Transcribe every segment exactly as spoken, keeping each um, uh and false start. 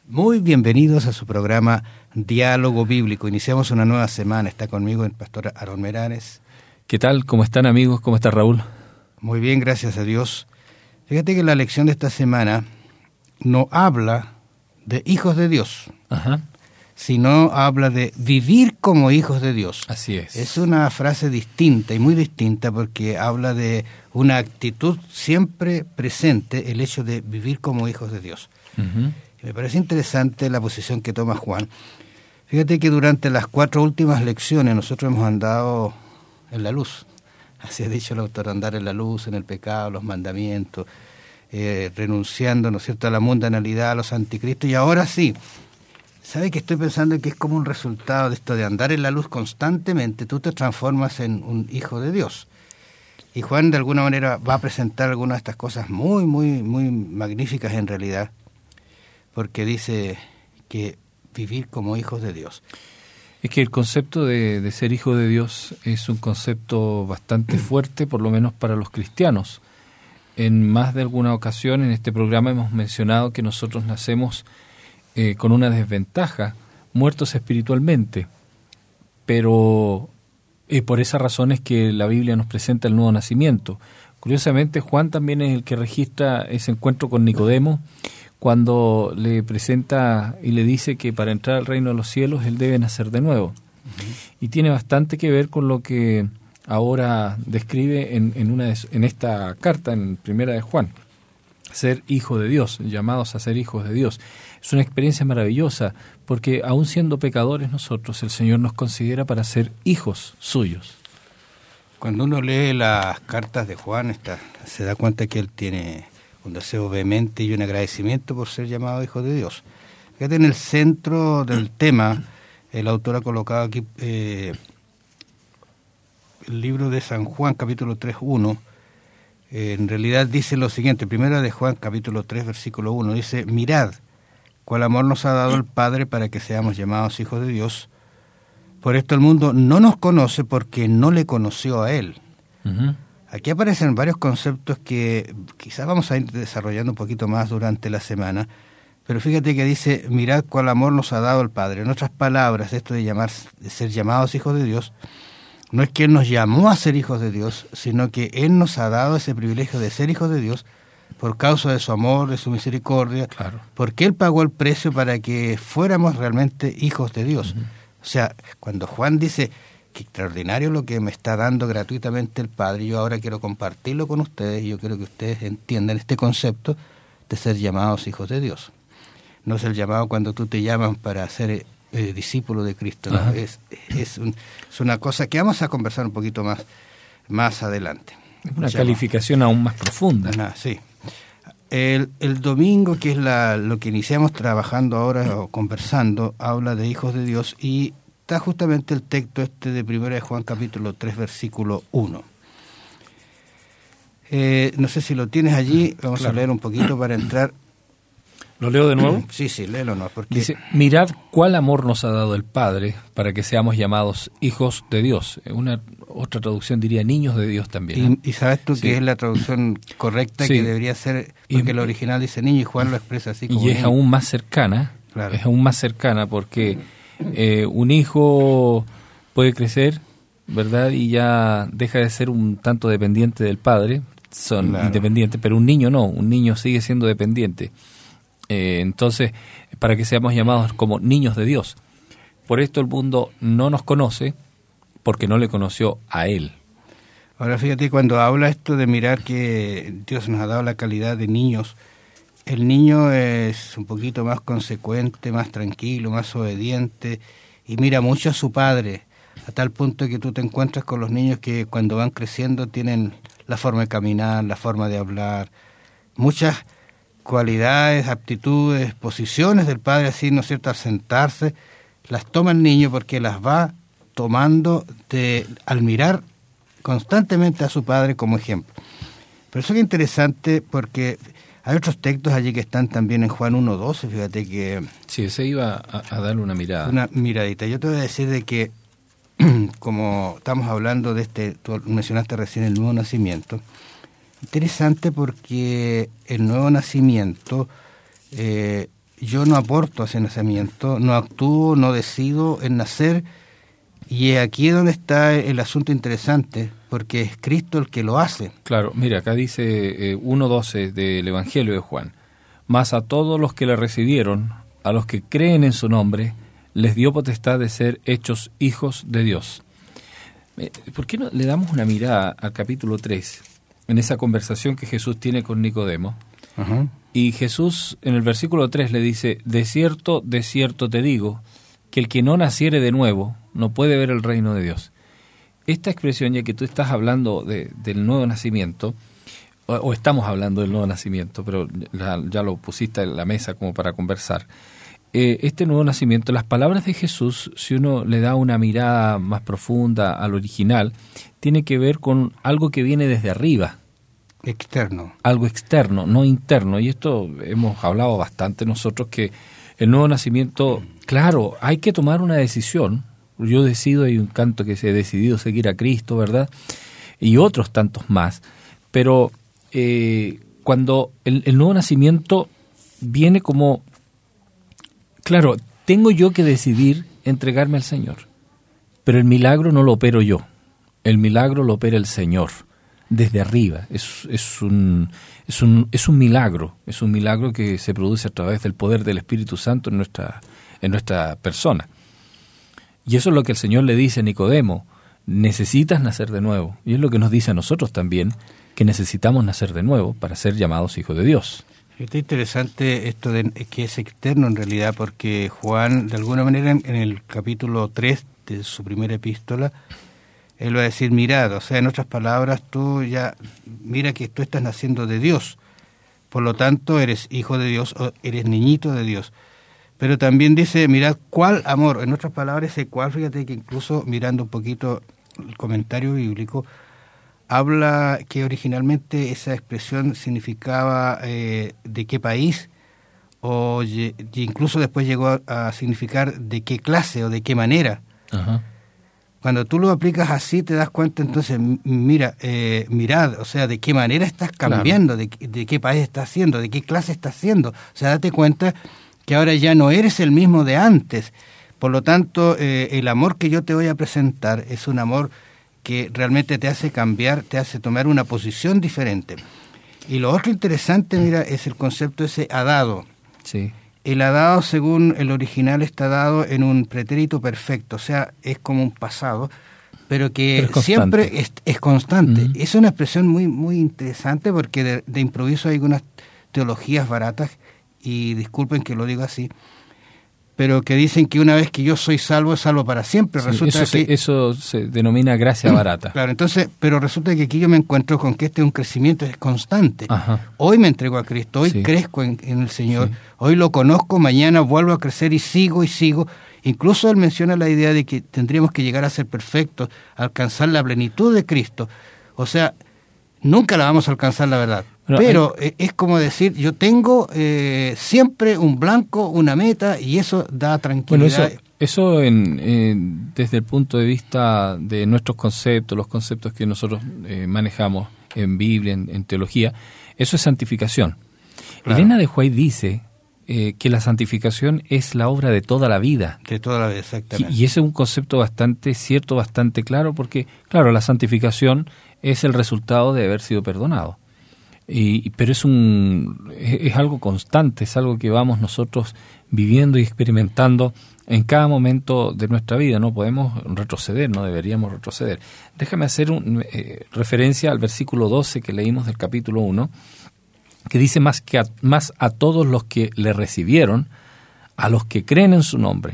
Muy bienvenidos a su programa Diálogo Bíblico. Iniciamos una nueva semana. Está conmigo el pastor Aarón Meranes. ¿Qué tal? ¿Cómo están, amigos? ¿Cómo está Raúl? Muy bien, gracias a Dios. Fíjate que la lección de esta semana no habla de hijos de Dios, Ajá. sino habla de vivir como hijos de Dios. Así es. Es una frase distinta y muy distinta porque habla de una actitud siempre presente, el hecho de vivir como hijos de Dios. Uh-huh. Me parece interesante la posición que toma Juan. Fíjate que durante las cuatro últimas lecciones nosotros hemos andado en la luz. Así ha dicho el autor, andar en la luz, en el pecado, los mandamientos, eh, renunciando, ¿no es cierto?, a la mundanalidad, a los anticristos. Y ahora sí, ¿sabe que estoy pensando que es como un resultado de esto de andar en la luz constantemente? Tú te transformas en un hijo de Dios. Y Juan de alguna manera va a presentar algunas de estas cosas muy, muy, muy magníficas en realidad, porque dice que vivir como hijos de Dios. Es que el concepto de, de ser hijo de Dios es un concepto bastante fuerte, por lo menos para los cristianos. En más de alguna ocasión en este programa hemos mencionado que nosotros nacemos eh, con una desventaja, muertos espiritualmente, pero eh, por esa razón es que la Biblia nos presenta el nuevo nacimiento. Curiosamente, Juan también es el que registra ese encuentro con Nicodemo, cuando le presenta y le dice que para entrar al reino de los cielos él debe nacer de nuevo. Uh-huh. Y tiene bastante que ver con lo que ahora describe en, en, una de, en esta carta, en primera de Juan. Ser hijo de Dios, llamados a ser hijos de Dios. Es una experiencia maravillosa, porque aún siendo pecadores nosotros, el Señor nos considera para ser hijos suyos. Cuando uno lee las cartas de Juan, está, se da cuenta que él tiene un deseo vehemente y un agradecimiento por ser llamado hijo de Dios. Fíjate, en el centro del tema, el autor ha colocado aquí eh, el libro de San Juan, capítulo tres, uno. Eh, en realidad dice lo siguiente, primera de Juan, capítulo tres, versículo uno, dice: mirad, cuál amor nos ha dado el Padre para que seamos llamados hijos de Dios. Por esto el mundo no nos conoce porque no le conoció a Él. Uh-huh. Aquí aparecen varios conceptos que quizás vamos a ir desarrollando un poquito más durante la semana, pero fíjate que dice, mirad cuál amor nos ha dado el Padre. En otras palabras, esto de, llamar, de ser llamados hijos de Dios, no es que Él nos llamó a ser hijos de Dios, sino que Él nos ha dado ese privilegio de ser hijos de Dios por causa de su amor, de su misericordia, claro, porque Él pagó el precio para que fuéramos realmente hijos de Dios. Uh-huh. O sea, cuando Juan dice, qué extraordinario lo que me está dando gratuitamente el Padre, yo ahora quiero compartirlo con ustedes y yo quiero que ustedes entiendan este concepto de ser llamados hijos de Dios. No es el llamado cuando tú te llaman para ser eh, discípulo de Cristo, ¿no? es, es, un, es una cosa que vamos a conversar un poquito más, más adelante. Es una calificación aún más profunda. Ah, sí. El, el domingo, que es la, lo que iniciamos trabajando ahora o conversando, habla de hijos de Dios y está justamente el texto este de primera de Juan capítulo tres, versículo uno. Eh, no sé si lo tienes allí, vamos claro. a leer un poquito para entrar. ¿Lo leo de nuevo? Sí, sí, léelo no, porque dice, mirad cuál amor nos ha dado el Padre para que seamos llamados hijos de Dios. Una otra traducción diría niños de Dios también. Y, y sabes tú sí. que es la traducción correcta sí. que debería ser, porque y, el original dice niño y Juan lo expresa así como Y es niño. aún más cercana, claro. es aún más cercana porque eh, un hijo puede crecer, ¿verdad? Y ya deja de ser un tanto dependiente del padre, son claro. independientes, pero un niño no, un niño sigue siendo dependiente. Eh, entonces, para que seamos llamados como niños de Dios. Por esto el mundo no nos conoce, porque no le conoció a Él. Ahora fíjate, cuando habla esto de mirar que Dios nos ha dado la calidad de niños, el niño es un poquito más consecuente, más tranquilo, más obediente, y mira mucho a su padre, a tal punto que tú te encuentras con los niños que cuando van creciendo tienen la forma de caminar, la forma de hablar, muchas cualidades, aptitudes, posiciones del padre, así, ¿no es cierto?, al sentarse, las toma el niño porque las va tomando de, al mirar constantemente a su padre como ejemplo. Pero eso es interesante porque hay otros textos allí que están también en Juan uno doce, fíjate que... Sí, ese iba a, a darle una mirada. Una miradita. Yo te voy a decir de que, como estamos hablando de este, tú mencionaste recién el nuevo nacimiento, interesante porque el nuevo nacimiento eh, yo no aporto a ese nacimiento, no actúo, no decido en nacer, y aquí es donde está el asunto interesante, porque es Cristo el que lo hace. Claro, mira, acá dice eh, uno doce del Evangelio de Juan: mas a todos los que le recibieron, a los que creen en su nombre, les dio potestad de ser hechos hijos de Dios. ¿Por qué no le damos una mirada al capítulo tres, en esa conversación que Jesús tiene con Nicodemo? Uh-huh. Y Jesús en el versículo tres le dice: de cierto, de cierto te digo, que el que no naciere de nuevo no puede ver el reino de Dios. Esta expresión, ya que tú estás hablando de, del nuevo nacimiento, o, o estamos hablando del nuevo nacimiento, pero ya, ya lo pusiste en la mesa como para conversar. Eh, este nuevo nacimiento, las palabras de Jesús, si uno le da una mirada más profunda al original, tiene que ver con algo que viene desde arriba. Externo. Algo externo, no interno. Y esto hemos hablado bastante nosotros, que el nuevo nacimiento, claro, hay que tomar una decisión. Yo decido, hay un canto que se ha decidido seguir a Cristo, ¿verdad? Y otros tantos más. Pero eh, cuando el, el nuevo nacimiento viene como... Claro, tengo yo que decidir entregarme al Señor, pero el milagro no lo opero yo, el milagro lo opera el Señor, desde arriba. Es, es, un, es, un, es un milagro, es un milagro que se produce a través del poder del Espíritu Santo en nuestra, en nuestra persona. Y eso es lo que el Señor le dice a Nicodemo: necesitas nacer de nuevo. Y es lo que nos dice a nosotros también, que necesitamos nacer de nuevo para ser llamados hijos de Dios. Está interesante esto de que es externo en realidad, porque Juan, de alguna manera, en el capítulo tres de su primera epístola, él va a decir: mirad, o sea, en otras palabras, tú ya, mira que tú estás naciendo de Dios, por lo tanto eres hijo de Dios, o eres niñito de Dios. Pero también dice: mirad cuál amor, en otras palabras, ese cuál, fíjate que incluso mirando un poquito el comentario bíblico, habla que originalmente esa expresión significaba eh, de qué país, o y incluso después llegó a, a significar de qué clase o de qué manera. Uh-huh. Cuando tú lo aplicas así, te das cuenta, entonces, mira, eh, mirad, o sea, de qué manera estás cambiando, claro. de, de qué país estás siendo, de qué clase estás siendo. O sea, date cuenta que ahora ya no eres el mismo de antes. Por lo tanto, eh, el amor que yo te voy a presentar es un amor que realmente te hace cambiar, te hace tomar una posición diferente. Y lo otro interesante, mira, es el concepto ese adado. Sí. El adado, según el original, está dado en un pretérito perfecto, o sea, es como un pasado, pero que pero es siempre es, es constante. Uh-huh. Es una expresión muy, muy interesante, porque de, de improviso hay algunas teologías baratas, y disculpen que lo digo así, pero que dicen que una vez que yo soy salvo, es salvo para siempre. Sí, resulta eso, que, se, eso se denomina gracia barata. Claro, entonces, pero resulta que aquí yo me encuentro con que este es un crecimiento es constante. Ajá. Hoy me entrego a Cristo, hoy sí. crezco en, en el Señor, sí. hoy lo conozco, mañana vuelvo a crecer y sigo y sigo. Incluso él menciona la idea de que tendríamos que llegar a ser perfectos, alcanzar la plenitud de Cristo. O sea, nunca la vamos a alcanzar, la verdad. Pero, pero hay... es como decir, yo tengo eh, siempre un blanco, una meta, y eso da tranquilidad. Bueno, eso, eso en, eh, desde el punto de vista de nuestros conceptos, los conceptos que nosotros eh, manejamos en Biblia, en, en teología, eso es santificación. Claro. Elena de White dice eh, que la santificación es la obra de toda la vida. De toda la vida, exactamente. Y, y ese es un concepto bastante cierto, bastante claro, porque, claro, la santificación es el resultado de haber sido perdonado. Y, pero es un es, es algo constante, es algo que vamos nosotros viviendo y experimentando en cada momento de nuestra vida. No podemos retroceder, no deberíamos retroceder. Déjame hacer un, eh, referencia al versículo doce que leímos del capítulo uno, que dice: más, que a, más a todos los que le recibieron, a los que creen en su nombre.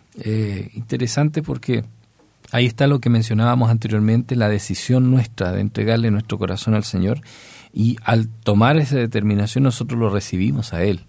Eh, interesante, porque ahí está lo que mencionábamos anteriormente, la decisión nuestra de entregarle nuestro corazón al Señor. Y al tomar esa determinación, nosotros lo recibimos a Él.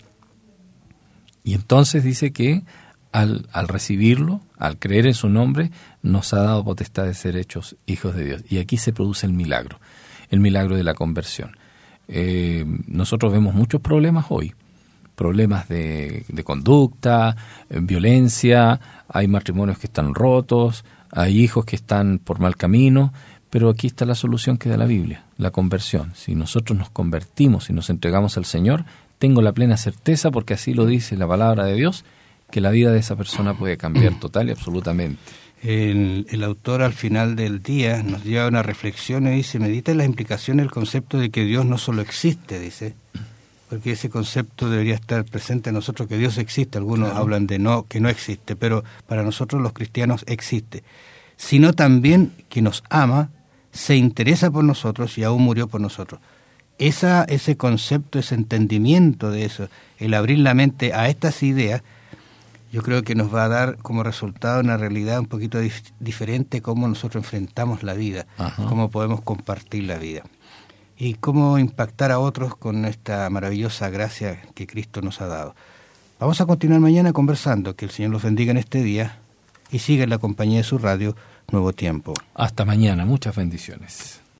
Y entonces dice que al, al recibirlo, al creer en su nombre, nos ha dado potestad de ser hechos hijos de Dios. Y aquí se produce el milagro, el milagro de la conversión. Eh, nosotros vemos muchos problemas hoy, problemas de, de conducta, eh, violencia, hay matrimonios que están rotos, hay hijos que están por mal camino. Pero aquí está la solución que da la Biblia, la conversión. Si nosotros nos convertimos y nos entregamos al Señor, tengo la plena certeza, porque así lo dice la palabra de Dios, que la vida de esa persona puede cambiar total y absolutamente. El, el autor al final del día nos lleva una reflexión y dice, medita en las implicaciones del concepto de que Dios no solo existe, dice, porque ese concepto debería estar presente en nosotros, que Dios existe. Algunos claro. hablan de no, que no existe, pero para nosotros los cristianos existe, sino también que nos ama, se interesa por nosotros y aún murió por nosotros. Esa, ese concepto, ese entendimiento de eso, el abrir la mente a estas ideas, yo creo que nos va a dar como resultado una realidad un poquito dif- diferente, cómo nosotros enfrentamos la vida, Ajá. cómo podemos compartir la vida y cómo impactar a otros con esta maravillosa gracia que Cristo nos ha dado. Vamos a continuar mañana conversando. Que el Señor los bendiga en este día y siga en la compañía de su radio Nuevo Tiempo. Hasta mañana. Muchas bendiciones.